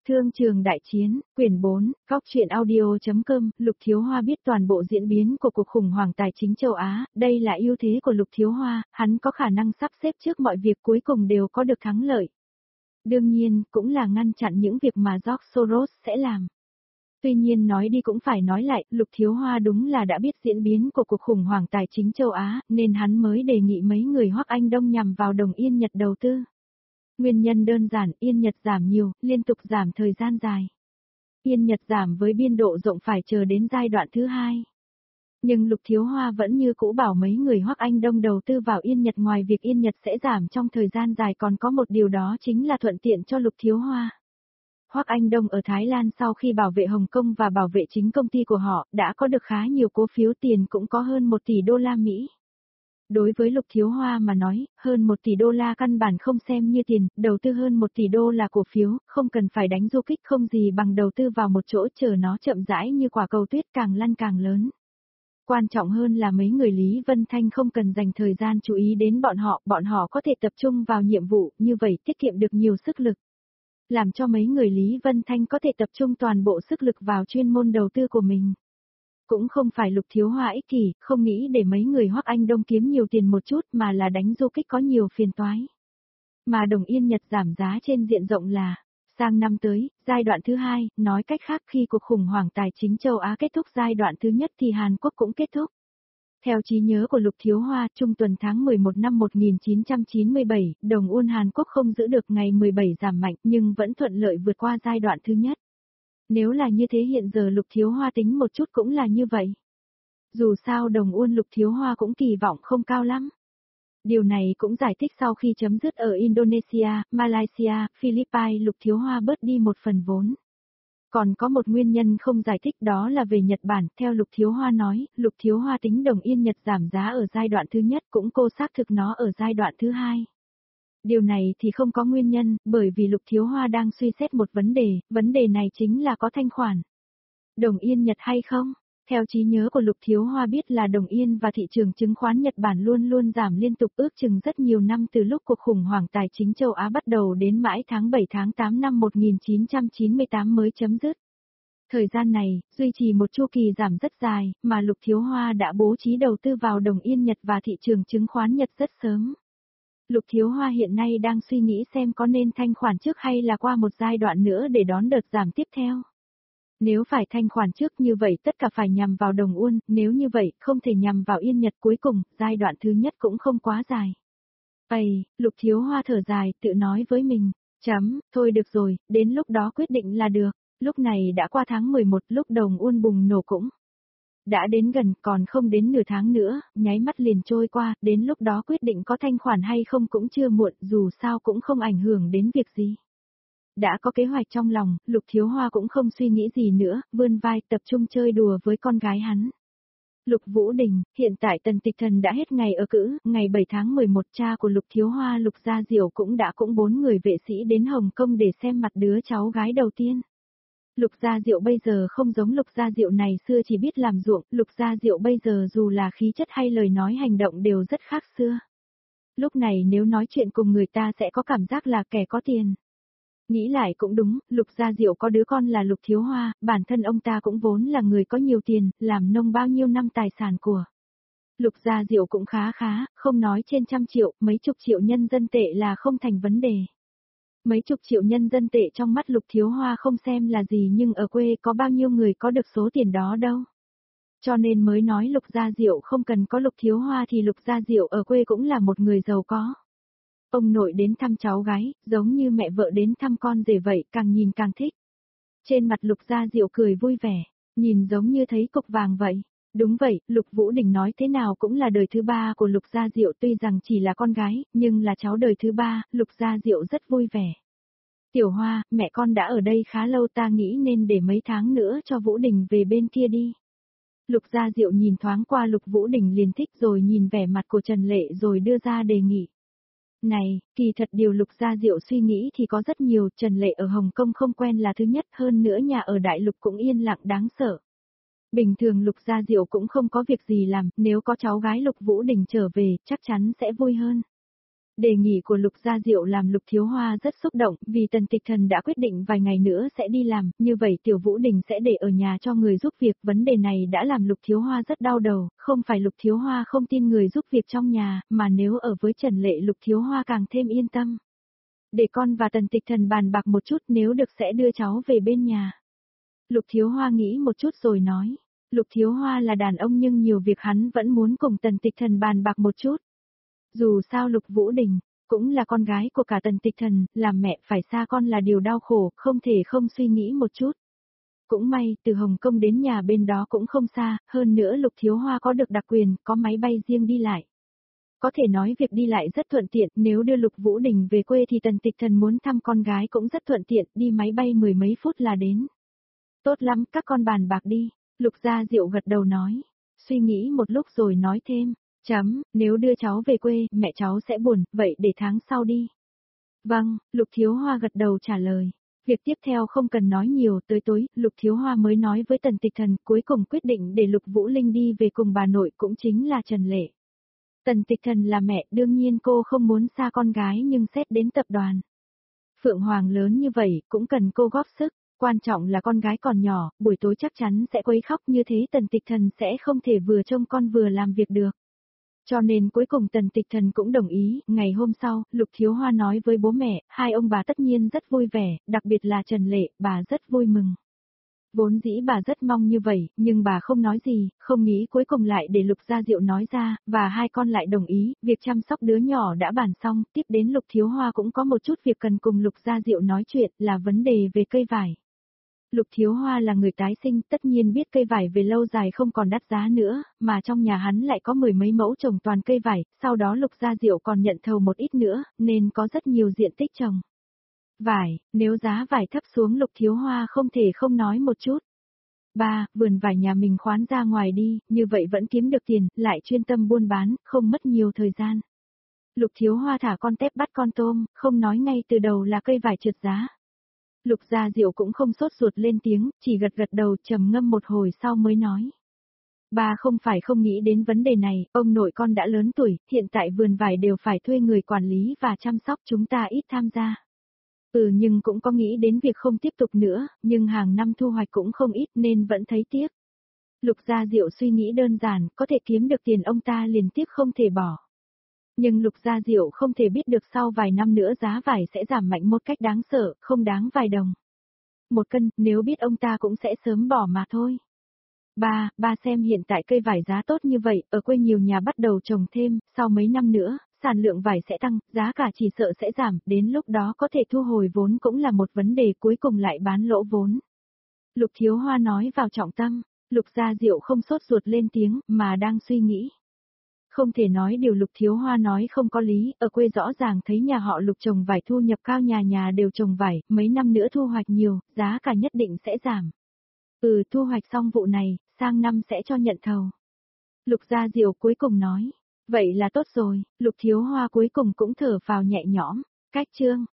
Thương trường đại chiến, quyển 4, góc truyện audio.com, Lục Thiếu Hoa biết toàn bộ diễn biến của cuộc khủng hoảng tài chính châu Á, đây là ưu thế của Lục Thiếu Hoa, hắn có khả năng sắp xếp trước mọi việc cuối cùng đều có được thắng lợi. Đương nhiên, cũng là ngăn chặn những việc mà George Soros sẽ làm. Tuy nhiên nói đi cũng phải nói lại, Lục Thiếu Hoa đúng là đã biết diễn biến của cuộc khủng hoảng tài chính châu Á, nên hắn mới đề nghị mấy người Hoắc Anh Đông nhằm vào đồng Yên Nhật đầu tư. Nguyên nhân đơn giản, Yên Nhật giảm nhiều, liên tục giảm thời gian dài. Yên Nhật giảm với biên độ rộng phải chờ đến giai đoạn thứ 2. Nhưng Lục Thiếu Hoa vẫn như cũ bảo mấy người Hoắc Anh Đông đầu tư vào Yên Nhật, ngoài việc Yên Nhật sẽ giảm trong thời gian dài còn có một điều đó chính là thuận tiện cho Lục Thiếu Hoa. Hoắc Anh Đông ở Thái Lan sau khi bảo vệ Hồng Kông và bảo vệ chính công ty của họ, đã có được khá nhiều cổ phiếu, tiền cũng có hơn 1 tỷ đô la Mỹ. Đối với Lục Thiếu Hoa mà nói, hơn 1 tỷ đô la căn bản không xem như tiền, đầu tư hơn 1 tỷ đô là cổ phiếu, không cần phải đánh du kích, không gì bằng đầu tư vào một chỗ chờ nó chậm rãi như quả cầu tuyết càng lăn càng lớn. Quan trọng hơn là mấy người Lý Vân Thanh không cần dành thời gian chú ý đến bọn họ có thể tập trung vào nhiệm vụ, như vậy tiết kiệm được nhiều sức lực. Làm cho mấy người Lý Vân Thanh có thể tập trung toàn bộ sức lực vào chuyên môn đầu tư của mình. Cũng không phải Lục Thiếu Hoa ích kỷ, không nghĩ để mấy người Hoắc Anh Đông kiếm nhiều tiền một chút mà là đánh du kích có nhiều phiền toái. Mà đồng Yên Nhật giảm giá trên diện rộng là, sang năm tới, giai đoạn thứ 2, nói cách khác khi cuộc khủng hoảng tài chính châu Á kết thúc giai đoạn thứ nhất thì Hàn Quốc cũng kết thúc. Theo trí nhớ của Lục Thiếu Hoa, trung tuần tháng 11 năm 1997, đồng won Hàn Quốc không giữ được ngày 17 giảm mạnh nhưng vẫn thuận lợi vượt qua giai đoạn thứ nhất. Nếu là như thế hiện giờ Lục Thiếu Hoa tính một chút cũng là như vậy. Dù sao đồng won Lục Thiếu Hoa cũng kỳ vọng không cao lắm. Điều này cũng giải thích sau khi chấm dứt ở Indonesia, Malaysia, Philippines Lục Thiếu Hoa bớt đi một phần vốn. Còn có một nguyên nhân không giải thích đó là về Nhật Bản, theo Lục Thiếu Hoa nói, Lục Thiếu Hoa tính đồng Yên Nhật giảm giá ở giai đoạn thứ nhất cũng cô xác thực nó ở giai đoạn thứ 2. Điều này thì không có nguyên nhân, bởi vì Lục Thiếu Hoa đang suy xét một vấn đề này chính là có thanh khoản. Đồng Yên Nhật hay không? Theo trí nhớ của Lục Thiếu Hoa biết là đồng Yên và thị trường chứng khoán Nhật Bản luôn luôn giảm liên tục ước chừng rất nhiều năm từ lúc cuộc khủng hoảng tài chính châu Á bắt đầu đến mãi tháng 7 tháng 8 năm 1998 mới chấm dứt. Thời gian này, duy trì một chu kỳ giảm rất dài, mà Lục Thiếu Hoa đã bố trí đầu tư vào đồng Yên Nhật và thị trường chứng khoán Nhật rất sớm. Lục Thiếu Hoa hiện nay đang suy nghĩ xem có nên thanh khoản trước hay là qua một giai đoạn nữa để đón đợt giảm tiếp theo. Nếu phải thanh khoản trước như vậy tất cả phải nhằm vào đồng won, nếu như vậy không thể nhằm vào Yên Nhật cuối cùng, giai đoạn thứ nhất cũng không quá dài. Lục Thiếu Hoa thở dài tự nói với mình, thôi được rồi, đến lúc đó quyết định là được, lúc này đã qua tháng 11 lúc đồng won bùng nổ cũng. Đã đến gần còn không đến nửa tháng nữa, nháy mắt liền trôi qua, đến lúc đó quyết định có thanh khoản hay không cũng chưa muộn, dù sao cũng không ảnh hưởng đến việc gì. Đã có kế hoạch trong lòng, Lục Thiếu Hoa cũng không suy nghĩ gì nữa, vươn vai tập trung chơi đùa với con gái hắn. Lục Vũ Đình, hiện tại Tần Tịch Thần đã hết ngày ở cữ, ngày 7 tháng 11 cha của Lục Thiếu Hoa Lục Gia Diệu cũng 4 người vệ sĩ đến Hồng Kông để xem mặt đứa cháu gái đầu tiên. Lục Gia Diệu bây giờ không giống Lục Gia Diệu này xưa chỉ biết làm ruộng, Lục Gia Diệu bây giờ dù là khí chất hay lời nói hành động đều rất khác xưa. Lúc này nếu nói chuyện cùng người ta sẽ có cảm giác là kẻ có tiền. Nghĩ lại cũng đúng, Lục Gia Diệu có đứa con là Lục Thiếu Hoa, bản thân ông ta cũng vốn là người có nhiều tiền, làm nông bao nhiêu năm tài sản của. Lục Gia Diệu cũng khá, không nói trên trăm triệu, mấy chục triệu nhân dân tệ là không thành vấn đề. Mấy chục triệu nhân dân tệ trong mắt Lục Thiếu Hoa không xem là gì nhưng ở quê có bao nhiêu người có được số tiền đó đâu. Cho nên mới nói Lục Gia Diệu không cần có Lục Thiếu Hoa thì Lục Gia Diệu ở quê cũng là một người giàu có. Ông nội đến thăm cháu gái, giống như mẹ vợ đến thăm con rể vậy, càng nhìn càng thích. Trên mặt Lục Gia Diệu cười vui vẻ, nhìn giống như thấy cục vàng vậy. Đúng vậy, Lục Vũ Đình nói thế nào cũng là đời thứ 3 của Lục Gia Diệu, tuy rằng chỉ là con gái, nhưng là cháu đời thứ 3, Lục Gia Diệu rất vui vẻ. Tiểu Hoa, mẹ con đã ở đây khá lâu, ta nghĩ nên để mấy tháng nữa cho Vũ Đình về bên kia đi. Lục Gia Diệu nhìn thoáng qua Lục Vũ Đình liền thích rồi nhìn vẻ mặt của Trần Lệ rồi đưa ra đề nghị. Này, kỳ thật điều Lục Gia Diệu suy nghĩ thì có rất nhiều, Trần Lệ ở Hồng Kông không quen là thứ nhất, hơn nữa nhà ở Đại Lục cũng yên lặng đáng sợ. Bình thường Lục Gia Diệu cũng không có việc gì làm, nếu có cháu gái Lục Vũ Đình trở về, chắc chắn sẽ vui hơn. Đề nghị của Lục Gia Diệu làm Lục Thiếu Hoa rất xúc động, vì Tần Tịch Thần đã quyết định vài ngày nữa sẽ đi làm, như vậy Tiểu Vũ Đình sẽ để ở nhà cho người giúp việc. Vấn đề này đã làm Lục Thiếu Hoa rất đau đầu, không phải Lục Thiếu Hoa không tin người giúp việc trong nhà, mà nếu ở với Trần Lệ Lục Thiếu Hoa càng thêm yên tâm. Để con và Tần Tịch Thần bàn bạc một chút, nếu được sẽ đưa cháu về bên nhà. Lục Thiếu Hoa nghĩ một chút rồi nói. Lục Thiếu Hoa là đàn ông nhưng nhiều việc hắn vẫn muốn cùng Tần Tịch Thần bàn bạc một chút. Dù sao Lục Vũ Đình cũng là con gái của cả Tần Tịch Thần, làm mẹ phải xa con là điều đau khổ, không thể không suy nghĩ một chút. Cũng may, từ Hồng Kông đến nhà bên đó cũng không xa, hơn nữa Lục Thiếu Hoa có được đặc quyền, có máy bay riêng đi lại. Có thể nói việc đi lại rất thuận tiện, nếu đưa Lục Vũ Đình về quê thì Tần Tịch Thần muốn thăm con gái cũng rất thuận tiện, đi máy bay 10 mấy phút là đến. Tốt lắm, các con bàn bạc đi. Lục Gia Diệu gật đầu nói. Suy nghĩ một lúc rồi nói thêm. Nếu đưa cháu về quê, mẹ cháu sẽ buồn, vậy để tháng sau đi. Vâng, Lục Thiếu Hoa gật đầu trả lời. Việc tiếp theo không cần nói nhiều, tới tối, Lục Thiếu Hoa mới nói với Tần Tịch Thần, cuối cùng quyết định để Lục Vũ Linh đi về cùng bà nội cũng chính là Trần Lệ. Tần Tịch Thần là mẹ, đương nhiên cô không muốn xa con gái nhưng xét đến tập đoàn. Phượng Hoàng lớn như vậy, cũng cần cô góp sức. Quan trọng là con gái còn nhỏ, buổi tối chắc chắn sẽ quấy khóc, như thế Tần Tịch Thần sẽ không thể vừa trông con vừa làm việc được. Cho nên cuối cùng Tần Tịch Thần cũng đồng ý. Ngày hôm sau, Lục Thiếu Hoa nói với bố mẹ, hai ông bà tất nhiên rất vui vẻ, đặc biệt là Trần Lệ, bà rất vui mừng. Vốn dĩ bà rất mong như vậy, nhưng bà không nói gì, không nghĩ cuối cùng lại để Lục Gia Diệu nói ra, và hai con lại đồng ý, việc chăm sóc đứa nhỏ đã bàn xong, tiếp đến Lục Thiếu Hoa cũng có một chút việc cần cùng Lục Gia Diệu nói chuyện, là vấn đề về cây vải. Lục Thiếu Hoa là người tái sinh, tất nhiên biết cây vải về lâu dài không còn đắt giá nữa, mà trong nhà hắn lại có 10 mấy mẫu trồng toàn cây vải, sau đó Lục Gia Diệu còn nhận thầu một ít nữa, nên có rất nhiều diện tích trồng vải. Nếu giá vải thấp xuống Lục Thiếu Hoa không thể không nói một chút. Vườn vải nhà mình khoán ra ngoài đi, như vậy vẫn kiếm được tiền, lại chuyên tâm buôn bán, không mất nhiều thời gian. Lục Thiếu Hoa thả con tép bắt con tôm, không nói ngay từ đầu là cây vải trượt giá. Lục Gia Diệu cũng không sốt ruột lên tiếng, chỉ gật gật đầu trầm ngâm một hồi sau mới nói. Ba không phải không nghĩ đến vấn đề này, ông nội con đã lớn tuổi, hiện tại vườn vải đều phải thuê người quản lý và chăm sóc, chúng ta ít tham gia. Nhưng cũng có nghĩ đến việc không tiếp tục nữa, nhưng hàng năm thu hoạch cũng không ít nên vẫn thấy tiếc. Lục Gia Diệu suy nghĩ đơn giản, có thể kiếm được tiền ông ta liền tiếc không thể bỏ. Nhưng Lục Gia Diệu không thể biết được sau vài năm nữa giá vải sẽ giảm mạnh một cách đáng sợ, không đáng vài đồng. 1 cân, nếu biết ông ta cũng sẽ sớm bỏ mà thôi. Ba xem hiện tại cây vải giá tốt như vậy, ở quê nhiều nhà bắt đầu trồng thêm, sau mấy năm nữa, sản lượng vải sẽ tăng, giá cả chỉ sợ sẽ giảm, đến lúc đó có thể thu hồi vốn cũng là một vấn đề, cuối cùng lại bán lỗ vốn. Lục Thiếu Hoa nói vào trọng tâm, Lục Gia Diệu không sốt ruột lên tiếng, mà đang suy nghĩ. Không thể nói điều Lục Thiếu Hoa nói không có lý, ở quê rõ ràng thấy nhà họ Lục trồng vải thu nhập cao, nhà nhà đều trồng vải, mấy năm nữa thu hoạch nhiều, giá cả nhất định sẽ giảm. Thu hoạch xong vụ này, sang năm sẽ cho nhận thầu. Lục Gia Diệu cuối cùng nói, vậy là tốt rồi, Lục Thiếu Hoa cuối cùng cũng thở phào nhẹ nhõm, cách chương.